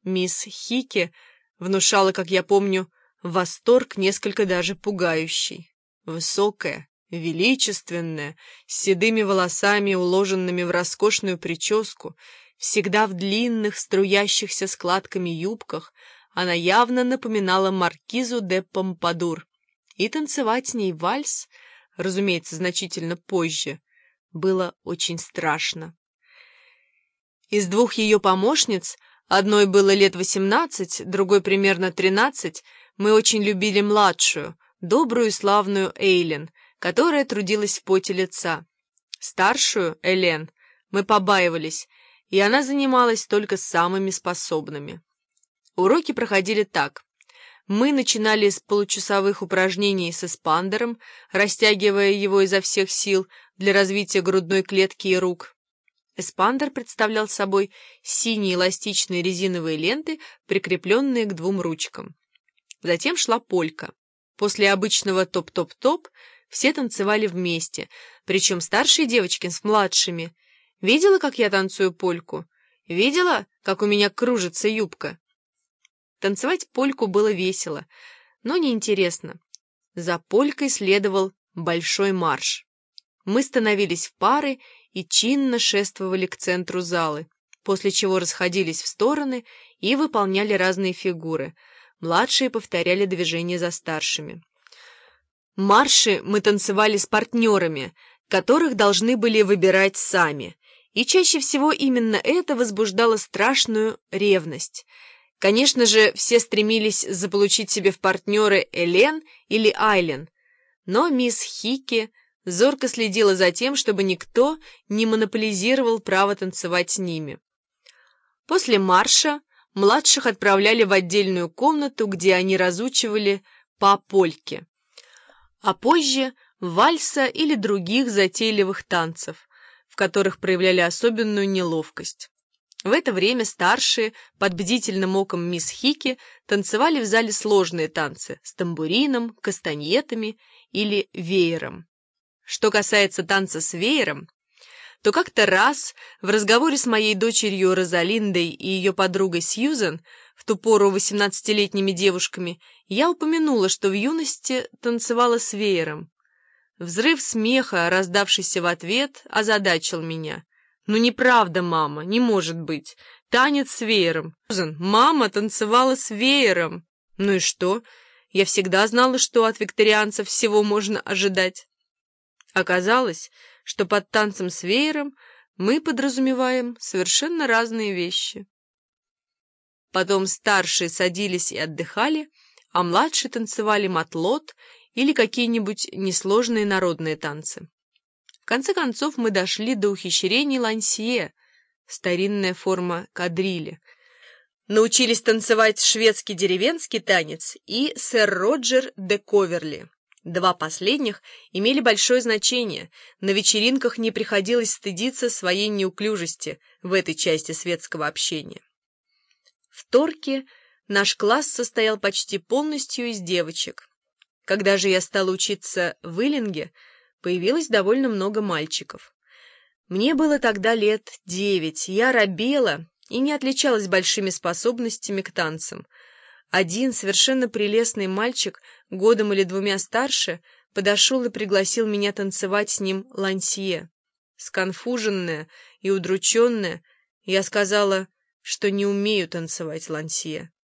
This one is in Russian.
Мисс Хики внушала, как я помню, восторг несколько даже пугающий. Высокая, величественная, с седыми волосами, уложенными в роскошную прическу, всегда в длинных, струящихся складками юбках, она явно напоминала маркизу де Помпадур. И танцевать с ней вальс, разумеется, значительно позже, было очень страшно. Из двух ее помощниц, одной было лет 18, другой примерно 13, мы очень любили младшую, добрую и славную Эйлен, которая трудилась в поте лица. Старшую, Элен, мы побаивались, и она занималась только с самыми способными. Уроки проходили так. Мы начинали с получасовых упражнений с эспандером, растягивая его изо всех сил для развития грудной клетки и рук. Эспандер представлял собой синие эластичные резиновые ленты, прикрепленные к двум ручкам. Затем шла полька. После обычного топ-топ-топ все танцевали вместе, причем старшие девочки с младшими. Видела, как я танцую польку? Видела, как у меня кружится юбка? Танцевать польку было весело, но неинтересно. За полькой следовал большой марш. Мы становились в пары и чинно шествовали к центру залы, после чего расходились в стороны и выполняли разные фигуры. Младшие повторяли движения за старшими. Марши мы танцевали с партнерами, которых должны были выбирать сами, и чаще всего именно это возбуждало страшную ревность. Конечно же, все стремились заполучить себе в партнеры Элен или Айлен, но мисс Хики зорко следила за тем, чтобы никто не монополизировал право танцевать с ними. После марша младших отправляли в отдельную комнату, где они разучивали по польке, а позже вальса или других затейливых танцев, в которых проявляли особенную неловкость. В это время старшие, под бдительным оком мисс Хики, танцевали в зале сложные танцы с тамбурином, кастаньетами или веером. Что касается танца с веером, то как-то раз в разговоре с моей дочерью Розалиндой и ее подругой Сьюзен, в ту пору 18-летними девушками, я упомянула, что в юности танцевала с веером. Взрыв смеха, раздавшийся в ответ, озадачил меня. «Ну неправда, мама, не может быть. Танец с веером. Мама танцевала с веером». «Ну и что? Я всегда знала, что от викторианцев всего можно ожидать». Оказалось, что под танцем с веером мы подразумеваем совершенно разные вещи. Потом старшие садились и отдыхали, а младшие танцевали матлот или какие-нибудь несложные народные танцы. В конце концов мы дошли до ухищрений лансье, старинная форма кадрили. Научились танцевать шведский деревенский танец и сэр Роджер де Коверли. Два последних имели большое значение. На вечеринках не приходилось стыдиться своей неуклюжести в этой части светского общения. В Торке наш класс состоял почти полностью из девочек. Когда же я стала учиться в Иллинге, появилось довольно много мальчиков. Мне было тогда лет 9, я робела и не отличалась большими способностями к танцам. Один совершенно прелестный мальчик, годом или 2 старше, подошел и пригласил меня танцевать с ним лансье. Сконфуженная и удрученная, я сказала, что не умею танцевать лансье.